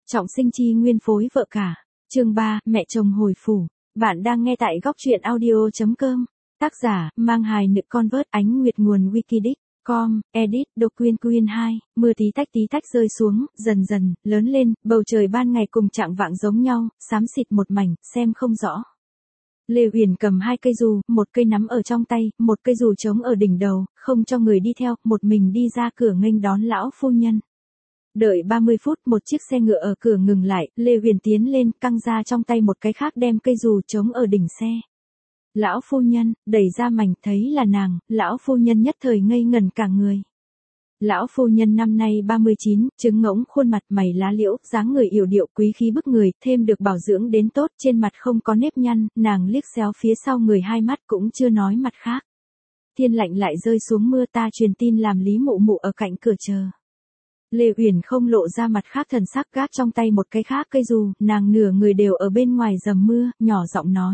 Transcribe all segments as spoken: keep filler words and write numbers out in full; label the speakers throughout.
Speaker 1: Trọng sinh chi nguyên phối vợ cả. Chương ba, mẹ chồng hồi phủ. Bạn đang nghe tại góc truyện audio chấm com. Tác giả, mang hài nữ con vớt ánh nguyệt nguồn Wikidic. Com, edit, độc quyên quyên hai, mưa tí tách tí tách rơi xuống, dần dần, lớn lên, bầu trời ban ngày cùng trạng vạng giống nhau, xám xịt một mảnh, xem không rõ. Lê Uyển cầm hai cây dù, một cây nắm ở trong tay, một cây dù trống ở đỉnh đầu, không cho người đi theo, một mình đi ra cửa nghênh đón lão phu nhân. Đợi ba mươi phút một chiếc xe ngựa ở cửa ngừng lại, Lê Uyển tiến lên, căng ra trong tay một cái khác đem cây dù trống ở đỉnh xe. Lão phu nhân, đẩy ra mảnh thấy là nàng, lão phu nhân nhất thời ngây ngẩn cả người. Lão phu nhân năm nay ba mươi chín, trứng ngỗng khuôn mặt mày lá liễu, dáng người yểu điệu quý khí bức người, thêm được bảo dưỡng đến tốt, trên mặt không có nếp nhăn, nàng liếc xéo phía sau người hai mắt cũng chưa nói mặt khác. Thiên lạnh lại rơi xuống mưa, ta truyền tin làm Lý Mụ Mụ ở cạnh cửa chờ. Lê Uyển không lộ ra mặt khác thần sắc, gác trong tay một cái khác cây dù, nàng nửa người đều ở bên ngoài dầm mưa, nhỏ giọng nói.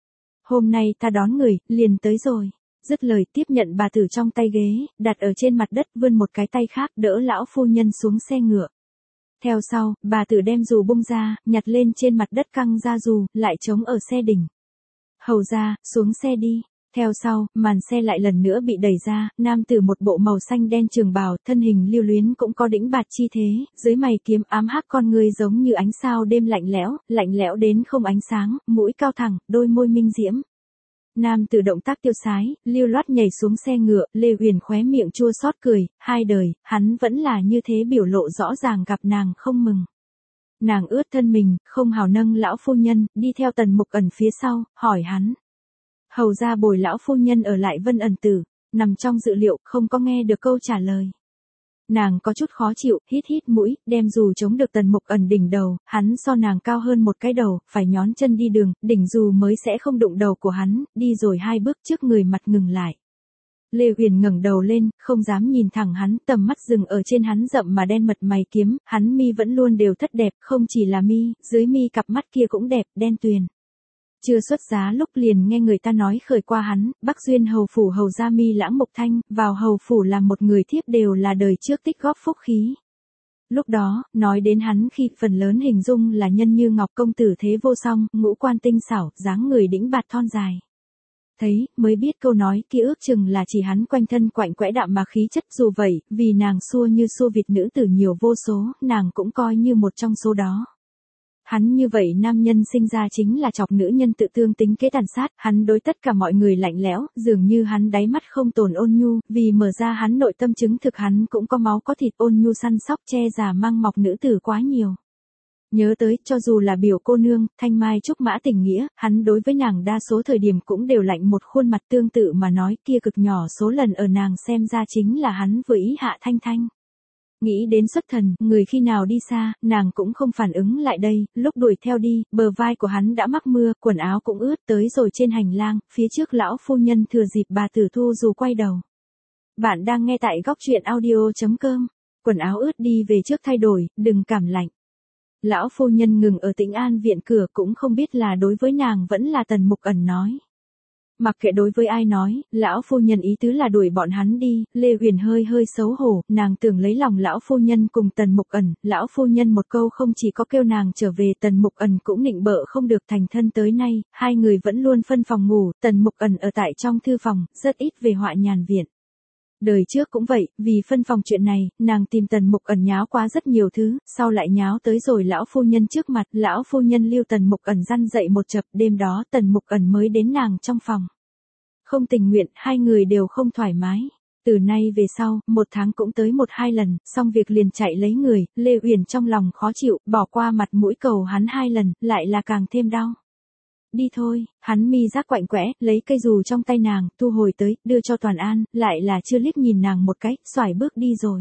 Speaker 1: Hôm nay ta đón người, liền tới rồi. Dứt lời tiếp nhận bà tử trong tay ghế, đặt ở trên mặt đất, vươn một cái tay khác đỡ lão phu nhân xuống xe ngựa. Theo sau, bà tử đem dù bung ra, nhặt lên trên mặt đất căng ra dù, lại chống ở xe đỉnh. Hầu ra, xuống xe đi. Theo sau, màn xe lại lần nữa bị đẩy ra, nam tử một bộ màu xanh đen trường bào, thân hình lưu luyến cũng có đĩnh bạt chi thế, dưới mày kiếm ám hắc con người giống như ánh sao đêm lạnh lẽo, lạnh lẽo đến không ánh sáng, mũi cao thẳng, đôi môi minh diễm. Nam tử động tác tiêu sái, lưu loát nhảy xuống xe ngựa, Lê Uyển khóe miệng chua xót cười, hai đời, hắn vẫn là như thế biểu lộ rõ ràng gặp nàng không mừng. Nàng ướt thân mình, không hào nâng lão phu nhân, đi theo Tần Mục Ẩn phía sau, hỏi hắn. Hầu ra bồi lão phu nhân ở lại Vân Ẩn Tử, nằm trong dự liệu, không có nghe được câu trả lời. Nàng có chút khó chịu, hít hít mũi, đem dù chống được Tần Mục Ẩn đỉnh đầu, hắn so nàng cao hơn một cái đầu, phải nhón chân đi đường, đỉnh dù mới sẽ không đụng đầu của hắn, đi rồi hai bước trước người mặt ngừng lại. Lê Uyển ngẩng đầu lên, không dám nhìn thẳng hắn, tầm mắt dừng ở trên hắn rậm mà đen mật mày kiếm, hắn mi vẫn luôn đều thất đẹp, không chỉ là mi, dưới mi cặp mắt kia cũng đẹp, đen tuyền. Chưa xuất giá lúc liền nghe người ta nói khởi qua hắn, Bắc Duyên hầu phủ hầu gia Mi Lãng Mục Thanh, vào hầu phủ làm một người thiếp đều là đời trước tích góp phúc khí. Lúc đó, nói đến hắn khi phần lớn hình dung là nhân như ngọc công tử thế vô song, ngũ quan tinh xảo, dáng người đĩnh bạt thon dài. Thấy, mới biết câu nói kia ước chừng là chỉ hắn quanh thân quạnh quẽ đạm mà khí chất, dù vậy, vì nàng xua như xua vịt nữ tử nhiều vô số, nàng cũng coi như một trong số đó. Hắn như vậy nam nhân sinh ra chính là chọc nữ nhân tự tương tính kế tàn sát, hắn đối tất cả mọi người lạnh lẽo, dường như hắn đáy mắt không tồn ôn nhu, vì mở ra hắn nội tâm chứng thực hắn cũng có máu có thịt ôn nhu săn sóc che già mang mọc nữ tử quá nhiều. Nhớ tới, cho dù là biểu cô nương, thanh mai trúc mã tình nghĩa, hắn đối với nàng đa số thời điểm cũng đều lạnh một khuôn mặt tương tự mà nói kia cực nhỏ số lần ở nàng xem ra chính là hắn vừa ý hạ thanh thanh. Nghĩ đến xuất thần, người khi nào đi xa, nàng cũng không phản ứng lại đây, lúc đuổi theo đi, bờ vai của hắn đã mắc mưa, quần áo cũng ướt tới rồi trên hành lang, phía trước lão phu nhân thừa dịp bà tử thu dù quay đầu. Bạn đang nghe tại góc truyện audio chấm com, quần áo ướt đi về trước thay đổi, đừng cảm lạnh. Lão phu nhân ngừng ở Tĩnh An viện cửa cũng không biết là đối với nàng vẫn là Tần Mục Ẩn nói. Mặc kệ đối với ai nói, lão phu nhân ý tứ là đuổi bọn hắn đi, Lê Uyển hơi hơi xấu hổ, nàng tưởng lấy lòng lão phu nhân cùng Tần Mục Ẩn, lão phu nhân một câu không chỉ có kêu nàng trở về, Tần Mục Ẩn cũng nịnh bợ không được thành thân tới nay, hai người vẫn luôn phân phòng ngủ, Tần Mục Ẩn ở tại trong thư phòng, rất ít về Họa Nhàn viện. Đời trước cũng vậy, vì phân phòng chuyện này, nàng tìm Tần Mục Ẩn nháo quá rất nhiều thứ, sau lại nháo tới rồi lão phu nhân trước mặt, lão phu nhân lưu Tần Mục Ẩn răn dậy một chập, đêm đó Tần Mục Ẩn mới đến nàng trong phòng. Không tình nguyện, hai người đều không thoải mái. Từ nay về sau, một tháng cũng tới một hai lần, xong việc liền chạy lấy người, Lê Uyển trong lòng khó chịu, bỏ qua mặt mũi cầu hắn hai lần, lại là càng thêm đau. Đi thôi, hắn mi giác quạnh quẽ, lấy cây dù trong tay nàng, thu hồi tới, đưa cho Toàn An, lại là chưa liếc nhìn nàng một cái, xoải bước đi rồi.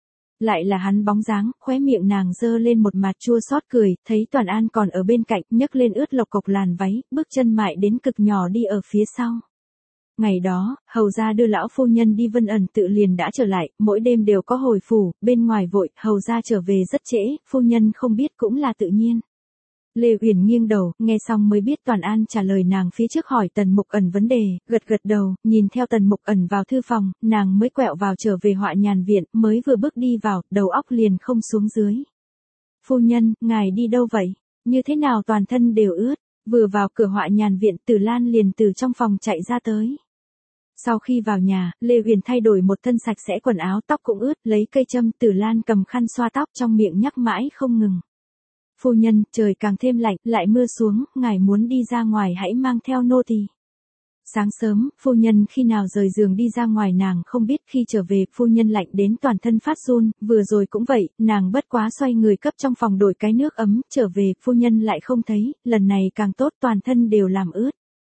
Speaker 1: Lại là hắn bóng dáng, khóe miệng nàng dơ lên một mặt chua xót cười, thấy Toàn An còn ở bên cạnh, nhấc lên ướt lộc cộc làn váy, bước chân mại đến cực nhỏ đi ở phía sau. Ngày đó, hầu gia đưa lão phu nhân đi Vân Ẩn Tự liền đã trở lại, mỗi đêm đều có hồi phủ, bên ngoài vội, hầu gia trở về rất trễ, phu nhân không biết cũng là tự nhiên. Lê Uyển nghiêng đầu, nghe xong mới biết Toàn An trả lời nàng phía trước hỏi Tần Mục Ẩn vấn đề, gật gật đầu, nhìn theo Tần Mục Ẩn vào thư phòng, nàng mới quẹo vào trở về Họa Nhàn viện, mới vừa bước đi vào, đầu óc liền không xuống dưới. Phu nhân, ngài đi đâu vậy? Như thế nào toàn thân đều ướt? Vừa vào cửa họa nhàn viện, Tử Lan liền từ trong phòng chạy ra tới. Sau khi vào nhà, Lê Huyền thay đổi một thân sạch sẽ quần áo, tóc cũng ướt, lấy cây châm, Tử Lan cầm khăn xoa tóc, trong miệng nhắc mãi không ngừng. Phu nhân, trời càng thêm lạnh, lại mưa xuống, ngài muốn đi ra ngoài hãy mang theo nô tỳ. Sáng sớm, phu nhân khi nào rời giường đi ra ngoài nàng không biết, khi trở về, phu nhân lạnh đến toàn thân phát run, vừa rồi cũng vậy, nàng bất quá xoay người cấp trong phòng đổi cái nước ấm, trở về, phu nhân lại không thấy, lần này càng tốt, toàn thân đều làm ướt.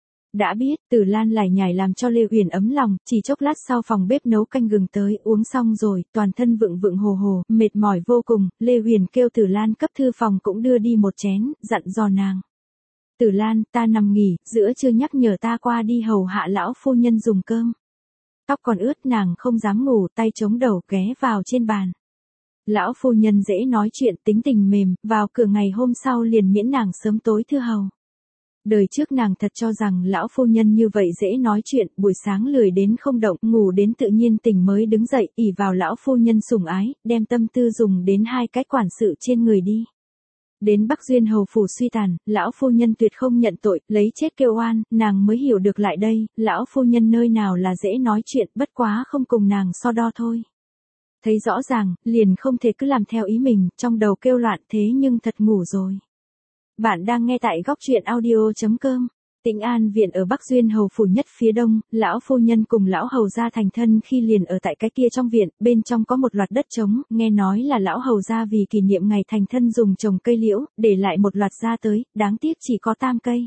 Speaker 1: Đã biết, Tử Lan lải nhải làm cho Lê Huyền ấm lòng, chỉ chốc lát sau phòng bếp nấu canh gừng tới, uống xong rồi, toàn thân vựng vựng hồ hồ, mệt mỏi vô cùng, Lê Huyền kêu Tử Lan cấp thư phòng cũng đưa đi một chén, dặn dò nàng. Tử Lan, ta nằm nghỉ, giữa trưa nhắc nhở ta qua đi hầu hạ lão phu nhân dùng cơm. Tóc còn ướt nàng không dám ngủ, tay chống đầu ghé vào trên bàn. Lão phu nhân dễ nói chuyện, tính tình mềm, vào cửa ngày hôm sau liền miễn nàng sớm tối thư hầu. Đời trước nàng thật cho rằng lão phu nhân như vậy dễ nói chuyện, buổi sáng lười đến không động, ngủ đến tự nhiên tỉnh mới đứng dậy, ỷ vào lão phu nhân sủng ái, đem tâm tư dùng đến hai cái quản sự trên người đi. Đến Bắc Duyên hầu phủ suy tàn, lão phu nhân tuyệt không nhận tội, lấy chết kêu oan, nàng mới hiểu được lại đây, lão phu nhân nơi nào là dễ nói chuyện, bất quá không cùng nàng so đo thôi. Thấy rõ ràng, liền không thể cứ làm theo ý mình, trong đầu kêu loạn thế nhưng thật ngủ rồi. Bạn đang nghe tại góc truyện audio chấm com. Tĩnh An viện ở Bắc Duyên hầu phủ nhất phía đông, lão phu nhân cùng lão hầu gia thành thân khi liền ở tại cái kia trong viện, bên trong có một loạt đất trống, nghe nói là lão hầu gia vì kỷ niệm ngày thành thân dùng trồng cây liễu, để lại một loạt ra tới, đáng tiếc chỉ có tam cây.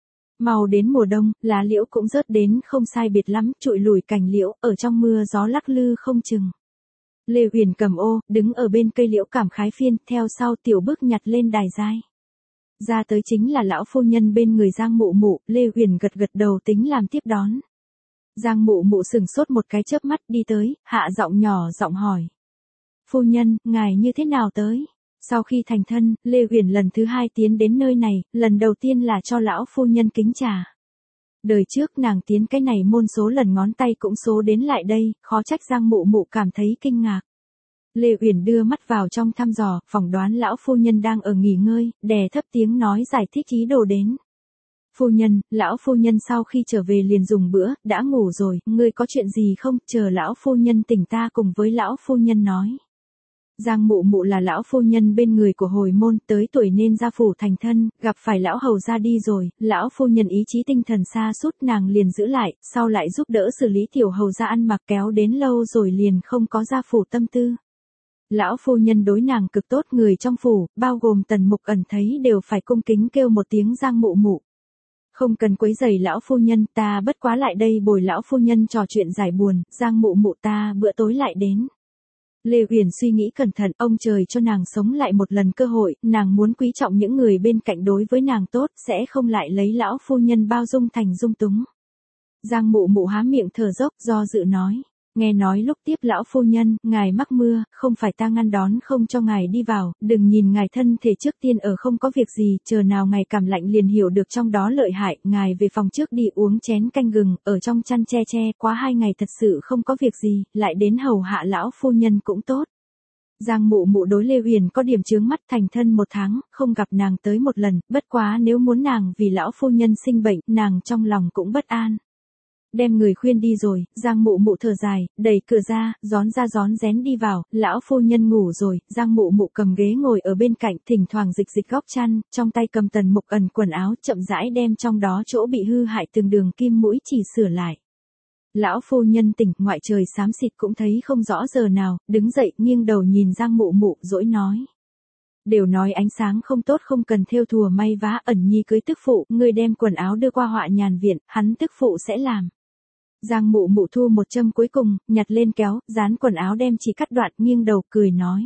Speaker 1: Mau đến mùa đông, lá liễu cũng rớt đến không sai biệt lắm, trụi lùi cành liễu, ở trong mưa gió lắc lư không chừng. Lê Huyền cầm ô, đứng ở bên cây liễu cảm khái phiên, theo sau tiểu bước nhặt lên đài giai. Ra tới chính là lão phu nhân bên người Giang Mụ Mụ, Lê Huyền gật gật đầu tính làm tiếp đón. Giang Mụ Mụ sừng sốt một cái chớp mắt đi tới, hạ giọng nhỏ giọng hỏi. Phu nhân, ngài như thế nào tới? Sau khi thành thân, Lê Huyền lần thứ hai tiến đến nơi này, lần đầu tiên là cho lão phu nhân kính trà. Đời trước nàng tiến cái này môn số lần ngón tay cũng số đến lại đây, khó trách Giang Mụ Mụ cảm thấy kinh ngạc. Lê Uyển đưa mắt vào trong thăm dò, phỏng đoán lão phu nhân đang ở nghỉ ngơi, đè thấp tiếng nói giải thích ý đồ đến. Phu nhân, lão phu nhân sau khi trở về liền dùng bữa, đã ngủ rồi, ngươi có chuyện gì không, chờ lão phu nhân tỉnh ta cùng với lão phu nhân nói. Giang Mụ Mụ là lão phu nhân bên người của hồi môn, tới tuổi nên ra phủ thành thân, gặp phải lão hầu ra đi rồi, lão phu nhân ý chí tinh thần xa sút nàng liền giữ lại, sau lại giúp đỡ xử lý tiểu hầu ra ăn mặc kéo đến lâu rồi liền không có ra phủ tâm tư. Lão phu nhân đối nàng cực tốt, người trong phủ, bao gồm Tần Mục Ẩn thấy đều phải cung kính kêu một tiếng Giang Mụ Mụ. Không cần quấy rầy lão phu nhân, ta bất quá lại đây bồi lão phu nhân trò chuyện giải buồn, Giang Mụ Mụ ta bữa tối lại đến. Lê Uyển suy nghĩ cẩn thận, ông trời cho nàng sống lại một lần cơ hội, nàng muốn quý trọng những người bên cạnh đối với nàng tốt, sẽ không lại lấy lão phu nhân bao dung thành dung túng. Giang Mụ Mụ há miệng thở dốc, do dự nói. Nghe nói lúc tiếp lão phu nhân, ngài mắc mưa, không phải ta ngăn đón không cho ngài đi vào, đừng nhìn ngài thân thể trước tiên ở không có việc gì, chờ nào ngài cảm lạnh liền hiểu được trong đó lợi hại, ngài về phòng trước đi uống chén canh gừng, ở trong chăn che che, quá hai ngày thật sự không có việc gì, lại đến hầu hạ lão phu nhân cũng tốt. Giang Mụ Mụ đối Lê Huyền có điểm chướng mắt, thành thân một tháng, không gặp nàng tới một lần, bất quá nếu muốn nàng vì lão phu nhân sinh bệnh, nàng trong lòng cũng bất an. Đem người khuyên đi rồi, Giang Mụ Mụ thở dài, đẩy cửa ra, gión ra gión rén đi vào, lão phu nhân ngủ rồi, Giang Mụ Mụ cầm ghế ngồi ở bên cạnh, thỉnh thoảng dịch dịch góc chăn, trong tay cầm Tần Mục Ẩn quần áo, chậm rãi đem trong đó chỗ bị hư hại từng đường kim mũi chỉ sửa lại. Lão phu nhân tỉnh, ngoại trời xám xịt cũng thấy không rõ giờ nào, đứng dậy, nghiêng đầu nhìn Giang Mụ Mụ, dỗi nói. Đều nói ánh sáng không tốt không cần thêu thùa may vá, Ẩn nhi cưới tức phụ, người đem quần áo đưa qua họa nhàn viện, hắn tức phụ sẽ làm. Giang Mụ Mụ thu một châm cuối cùng, nhặt lên kéo, dán quần áo đem chỉ cắt đoạn, nghiêng đầu cười nói.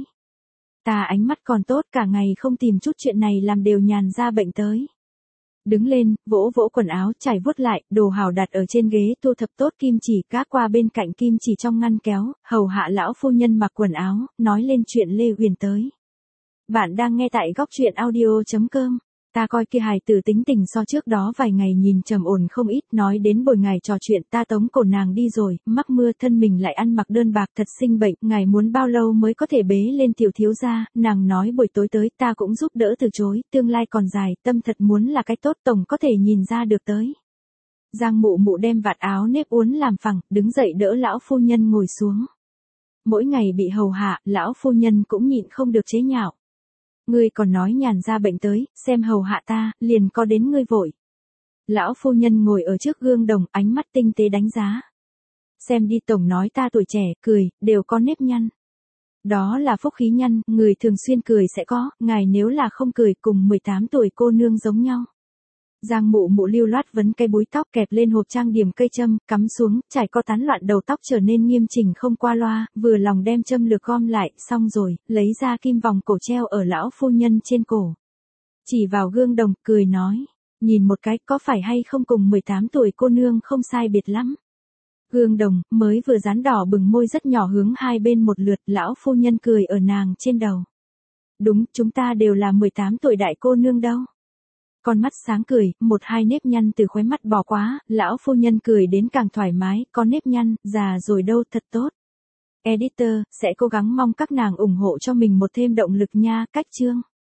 Speaker 1: Ta ánh mắt còn tốt, cả ngày không tìm chút chuyện này làm đều nhàn ra bệnh tới. Đứng lên, vỗ vỗ quần áo, trải vuốt lại, đồ hào đặt ở trên ghế, thu thập tốt kim chỉ, các qua bên cạnh kim chỉ trong ngăn kéo, hầu hạ lão phu nhân mặc quần áo, nói lên chuyện Lê Huyền tới. Bạn đang nghe tại góc truyện audio chấm com. ta coi kia hài tử tính tình so trước đó vài ngày nhìn trầm ổn không ít, nói đến bồi ngài trò chuyện ta tống cổ nàng đi rồi, mắc mưa thân mình lại ăn mặc đơn bạc thật sinh bệnh, ngài muốn bao lâu mới có thể bế lên tiểu thiếu gia, nàng nói buổi tối tới ta cũng giúp đỡ từ chối, tương lai còn dài, tâm thật muốn là cái tốt tổng có thể nhìn ra được tới. Giang mụ mụ đem vạt áo nếp uốn làm phẳng, đứng dậy đỡ lão phu nhân ngồi xuống. Mỗi ngày bị hầu hạ, lão phu nhân cũng nhịn không được chế nhạo. Ngươi còn nói nhàn ra bệnh tới, xem hầu hạ ta, liền có đến ngươi vội. Lão phu nhân ngồi ở trước gương đồng, ánh mắt tinh tế đánh giá. Xem đi tổng nói ta tuổi trẻ, cười, đều có nếp nhăn. Đó là phúc khí nhăn, người thường xuyên cười sẽ có, ngài nếu là không cười cùng mười tám tuổi cô nương giống nhau. Giang mụ mụ lưu loát vấn cây búi tóc kẹp lên hộp trang điểm cây châm, cắm xuống, trải co tán loạn đầu tóc trở nên nghiêm chỉnh không qua loa, vừa lòng đem châm lược gom lại, xong rồi, lấy ra kim vòng cổ treo ở lão phu nhân trên cổ. Chỉ vào gương đồng, cười nói, nhìn một cái có phải hay không cùng mười tám tuổi cô nương không sai biệt lắm. Gương đồng, mới vừa dán đỏ bừng môi rất nhỏ hướng hai bên một lượt, lão phu nhân cười ở nàng trên đầu. Đúng, chúng ta đều là mười tám tuổi đại cô nương đâu. Con mắt sáng cười, một hai nếp nhăn từ khóe mắt bỏ quá, lão phu nhân cười đến càng thoải mái, có nếp nhăn, già rồi đâu, thật tốt. Editor, sẽ cố gắng mong các nàng ủng hộ cho mình một thêm động lực nha, cách chương.